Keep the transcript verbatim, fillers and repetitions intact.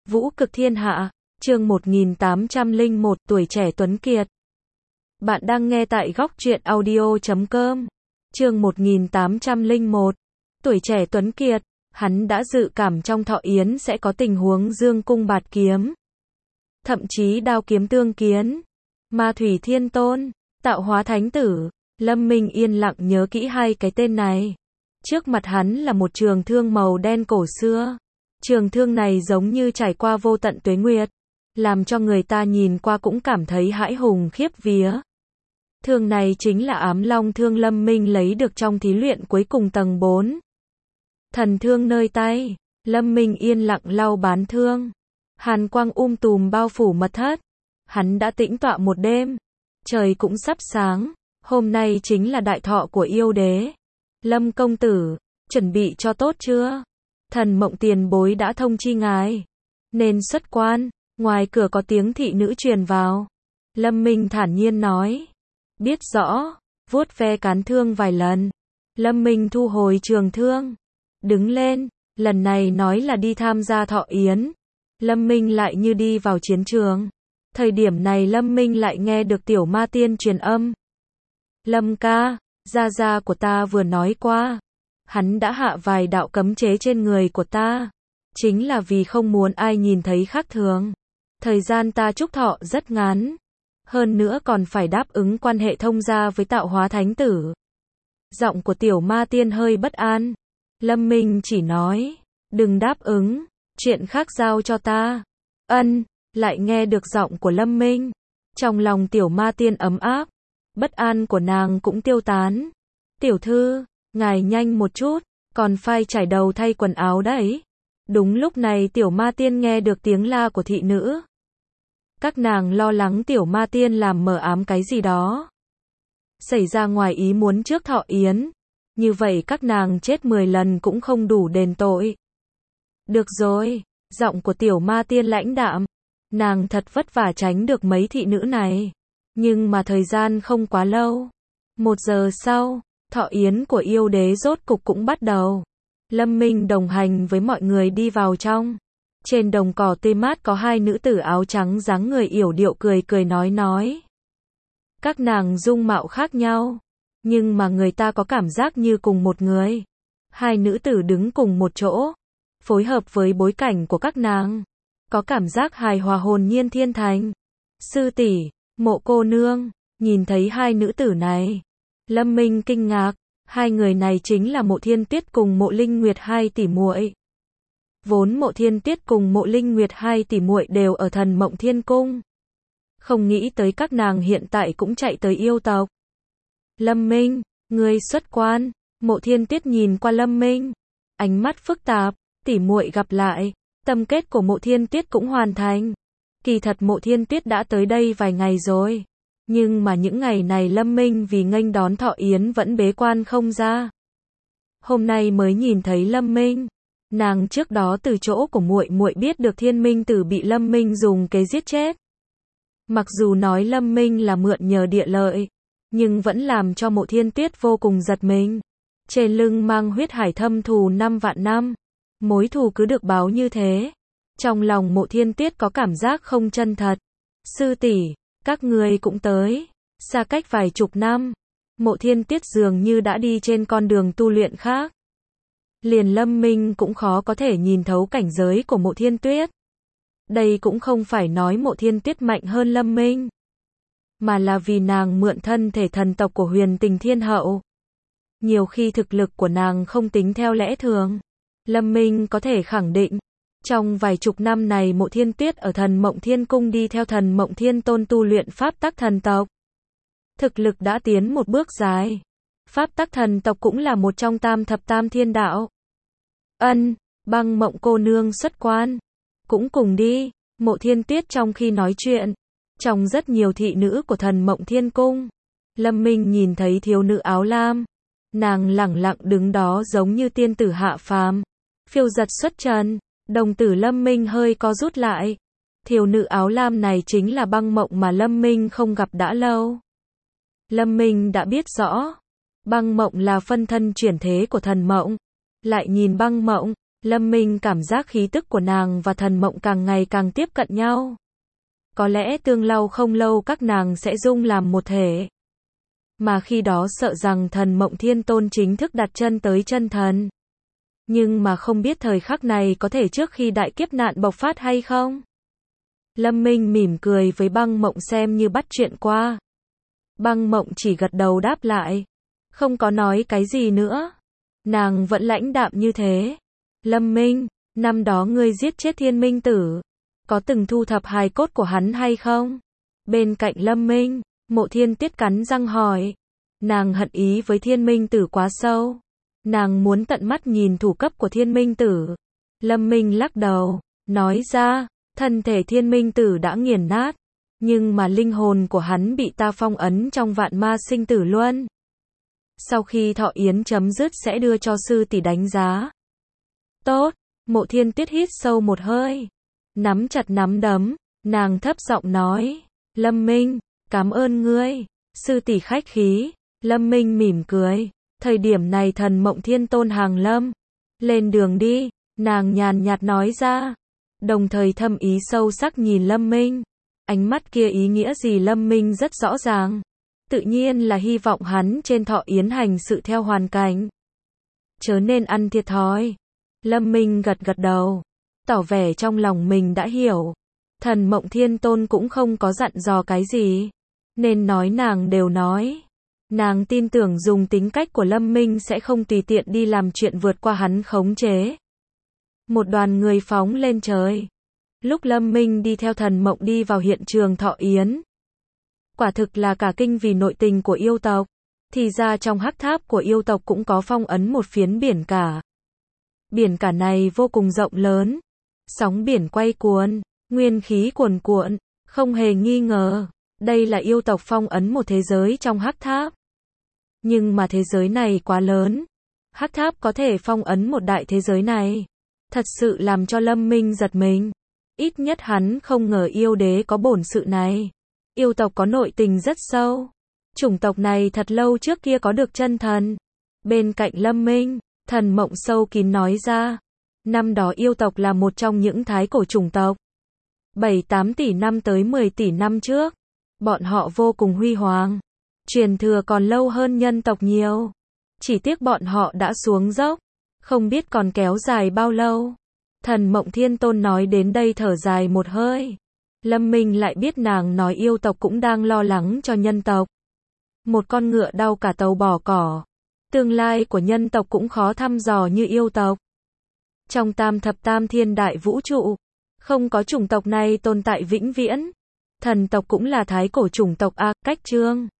Vũ cực thiên hạ, chương một nghìn tám trăm lẻ một, tuổi trẻ tuấn kiệt. Bạn đang nghe tại góc truyện audio chấm com. Chương một nghìn tám trăm lẻ một, tuổi trẻ tuấn kiệt. Hắn đã dự cảm trong thọ yến sẽ có tình huống dương cung bạt kiếm, thậm chí đao kiếm tương kiến. Ma Thủy Thiên Tôn, Tạo Hóa Thánh Tử. Lâm Minh yên lặng nhớ kỹ hai cái tên này. Trước mặt hắn là một trường thương màu đen cổ xưa. Trường thương này giống như trải qua vô tận tuế nguyệt, làm cho người ta nhìn qua cũng cảm thấy hãi hùng khiếp vía. Thương này chính là ám long thương Lâm Minh lấy được trong thí luyện cuối cùng tầng bốn. Thần thương nơi tay, Lâm Minh yên lặng lau bán thương. Hàn quang um tùm bao phủ mật thất. Hắn đã tĩnh tọa một đêm. Trời cũng sắp sáng. Hôm nay chính là đại thọ của yêu đế. Lâm công tử, chuẩn bị cho tốt chưa? Thần mộng tiền bối đã thông chi ngài nên xuất quan. Ngoài cửa có tiếng thị nữ truyền vào. Lâm Minh thản nhiên nói. Biết rõ, vuốt ve cán thương vài lần. Lâm Minh thu hồi trường thương. Đứng lên, lần này nói là đi tham gia thọ yến. Lâm Minh lại như đi vào chiến trường. Thời điểm này Lâm Minh lại nghe được tiểu ma tiên truyền âm. Lâm ca, gia gia của ta vừa nói qua. Hắn đã hạ vài đạo cấm chế trên người của ta. Chính là vì không muốn ai nhìn thấy khác thường. Thời gian ta chúc thọ rất ngắn. Hơn nữa còn phải đáp ứng quan hệ thông gia với Tạo Hóa Thánh Tử. Giọng của tiểu ma tiên hơi bất an. Lâm Minh chỉ nói. Đừng đáp ứng. Chuyện khác giao cho ta. Ân, lại nghe được giọng của Lâm Minh. Trong lòng tiểu ma tiên ấm áp. Bất an của nàng cũng tiêu tán. Tiểu thư, ngài nhanh một chút, còn phải trải đầu thay quần áo đấy. Đúng lúc này tiểu ma tiên nghe được tiếng la của thị nữ. Các nàng lo lắng tiểu ma tiên làm mờ ám cái gì đó. Xảy ra ngoài ý muốn trước thọ yến. Như vậy các nàng chết mười lần cũng không đủ đền tội. Được rồi, giọng của tiểu ma tiên lãnh đạm. Nàng thật vất vả tránh được mấy thị nữ này. Nhưng mà thời gian không quá lâu. Một giờ sau, thọ yến của yêu đế rốt cục cũng bắt đầu. Lâm Minh đồng hành với mọi người đi vào trong. Trên đồng cỏ tươi mát có hai nữ tử áo trắng dáng người yểu điệu cười cười nói nói. Các nàng dung mạo khác nhau, nhưng mà người ta có cảm giác như cùng một người. Hai nữ tử đứng cùng một chỗ, phối hợp với bối cảnh của các nàng, có cảm giác hài hòa hồn nhiên thiên thành. Sư tỷ, Mộ cô nương, nhìn thấy hai nữ tử này, Lâm Minh kinh ngạc. Hai người này chính là Mộ Thiên Tuyết cùng Mộ Linh Nguyệt hai tỷ muội. Vốn Mộ Thiên Tuyết cùng Mộ Linh Nguyệt hai tỷ muội đều ở Thần Mộng Thiên Cung. Không nghĩ tới các nàng hiện tại cũng chạy tới yêu tộc. Lâm Minh, ngươi xuất quan. Mộ Thiên Tuyết nhìn qua Lâm Minh, ánh mắt phức tạp. Tỷ muội gặp lại, tâm kết của Mộ Thiên Tuyết cũng hoàn thành. Kỳ thật Mộ Thiên Tuyết đã tới đây vài ngày rồi. Nhưng mà những ngày này Lâm Minh vì nghênh đón thọ yến vẫn bế quan không ra. Hôm nay mới nhìn thấy Lâm Minh. Nàng trước đó từ chỗ của muội muội biết được Thiên Minh Tử bị Lâm Minh dùng kế giết chết. Mặc dù nói Lâm Minh là mượn nhờ địa lợi, nhưng vẫn làm cho Mộ Thiên Tuyết vô cùng giật mình. Trên lưng mang huyết hải thâm thù năm vạn năm. Mối thù cứ được báo như thế. Trong lòng Mộ Thiên Tuyết có cảm giác không chân thật. Sư tỷ, các người cũng tới. Xa cách vài chục năm, Mộ Thiên Tuyết dường như đã đi trên con đường tu luyện khác. Liền Lâm Minh cũng khó có thể nhìn thấu cảnh giới của Mộ Thiên Tuyết. Đây cũng không phải nói Mộ Thiên Tuyết mạnh hơn Lâm Minh, mà là vì nàng mượn thân thể thần tộc của Huyền Tình Thiên Hậu. Nhiều khi thực lực của nàng không tính theo lẽ thường. Lâm Minh có thể khẳng định, trong vài chục năm này Mộ Thiên Tuyết ở Thần Mộng Thiên Cung đi theo Thần Mộng Thiên Tôn tu luyện pháp tắc thần tộc. Thực lực đã tiến một bước dài. Pháp tắc thần tộc cũng là một trong tam thập tam thiên đạo. Ân, Băng Mộng cô nương xuất quan. Cũng cùng đi. Mộ Thiên Tuyết trong khi nói chuyện, trong rất nhiều thị nữ của Thần Mộng Thiên Cung, Lâm Minh nhìn thấy thiếu nữ áo lam. Nàng lẳng lặng đứng đó giống như tiên tử hạ phàm, phiêu giật xuất trần. Đồng tử Lâm Minh hơi co rút lại. Thiếu nữ áo lam này chính là Băng Mộng mà Lâm Minh không gặp đã lâu. Lâm Minh đã biết rõ, Băng Mộng là phân thân chuyển thế của Thần Mộng. Lại nhìn Băng Mộng, Lâm Minh cảm giác khí tức của nàng và Thần Mộng càng ngày càng tiếp cận nhau. Có lẽ tương lai không lâu các nàng sẽ dung làm một thể. Mà khi đó sợ rằng Thần Mộng Thiên Tôn chính thức đặt chân tới chân thần. Nhưng mà không biết thời khắc này có thể trước khi đại kiếp nạn bộc phát hay không? Lâm Minh mỉm cười với Băng Mộng xem như bắt chuyện qua. Băng Mộng chỉ gật đầu đáp lại. Không có nói cái gì nữa. Nàng vẫn lãnh đạm như thế. Lâm Minh, năm đó ngươi giết chết Thiên Minh Tử. Có từng thu thập hài cốt của hắn hay không? Bên cạnh Lâm Minh, Mộ Thiên Tuyết cắn răng hỏi. Nàng hận ý với Thiên Minh Tử quá sâu. Nàng muốn tận mắt nhìn thủ cấp của Thiên Minh Tử. Lâm Minh lắc đầu, nói ra, thân thể Thiên Minh Tử đã nghiền nát. Nhưng mà linh hồn của hắn bị ta phong ấn trong vạn ma sinh tử luân. Sau khi thọ yến chấm dứt sẽ đưa cho sư tỷ đánh giá. Tốt, Mộ Thiên Tuyết hít sâu một hơi. Nắm chặt nắm đấm, nàng thấp giọng nói. Lâm Minh, cảm ơn ngươi. Sư tỷ khách khí. Lâm Minh mỉm cười. Thời điểm này Thần Mộng Thiên Tôn hàng lâm. Lên đường đi, nàng nhàn nhạt nói ra. Đồng thời thâm ý sâu sắc nhìn Lâm Minh. Ánh mắt kia ý nghĩa gì Lâm Minh rất rõ ràng. Tự nhiên là hy vọng hắn trên thọ yến hành sự theo hoàn cảnh. Chớ nên ăn thiệt thòi. Lâm Minh gật gật đầu. Tỏ vẻ trong lòng mình đã hiểu. Thần Mộng Thiên Tôn cũng không có dặn dò cái gì. Nên nói nàng đều nói. Nàng tin tưởng dùng tính cách của Lâm Minh sẽ không tùy tiện đi làm chuyện vượt qua hắn khống chế. Một đoàn người phóng lên trời. Lúc Lâm Minh đi theo Thần Mộng đi vào hiện trường thọ yến. Quả thực là cả kinh vì nội tình của yêu tộc. Thì ra trong hắc tháp của yêu tộc cũng có phong ấn một phiến biển cả. Biển cả này vô cùng rộng lớn. Sóng biển quay cuồn, nguyên khí cuồn cuộn, không hề nghi ngờ. Đây là yêu tộc phong ấn một thế giới trong hắc tháp. Nhưng mà thế giới này quá lớn. Hắc tháp có thể phong ấn một đại thế giới này. Thật sự làm cho Lâm Minh giật mình. Ít nhất hắn không ngờ yêu đế có bổn sự này. Yêu tộc có nội tình rất sâu. Chủng tộc này thật lâu trước kia có được chân thần. Bên cạnh Lâm Minh, Thần Mộng sâu kín nói ra. Năm đó yêu tộc là một trong những thái cổ chủng tộc. bảy tám tỷ năm tới mười tỷ năm trước. Bọn họ vô cùng huy hoàng. Truyền thừa còn lâu hơn nhân tộc nhiều. Chỉ tiếc bọn họ đã xuống dốc. Không biết còn kéo dài bao lâu. Thần Mộng Thiên Tôn nói đến đây thở dài một hơi. Lâm Minh lại biết nàng nói yêu tộc cũng đang lo lắng cho nhân tộc. Một con ngựa đau cả tàu bỏ cỏ. Tương lai của nhân tộc cũng khó thăm dò như yêu tộc. Trong tam thập tam thiên đại vũ trụ, không có chủng tộc này tồn tại vĩnh viễn. Thần tộc cũng là thái cổ chủng tộc a, cách chương.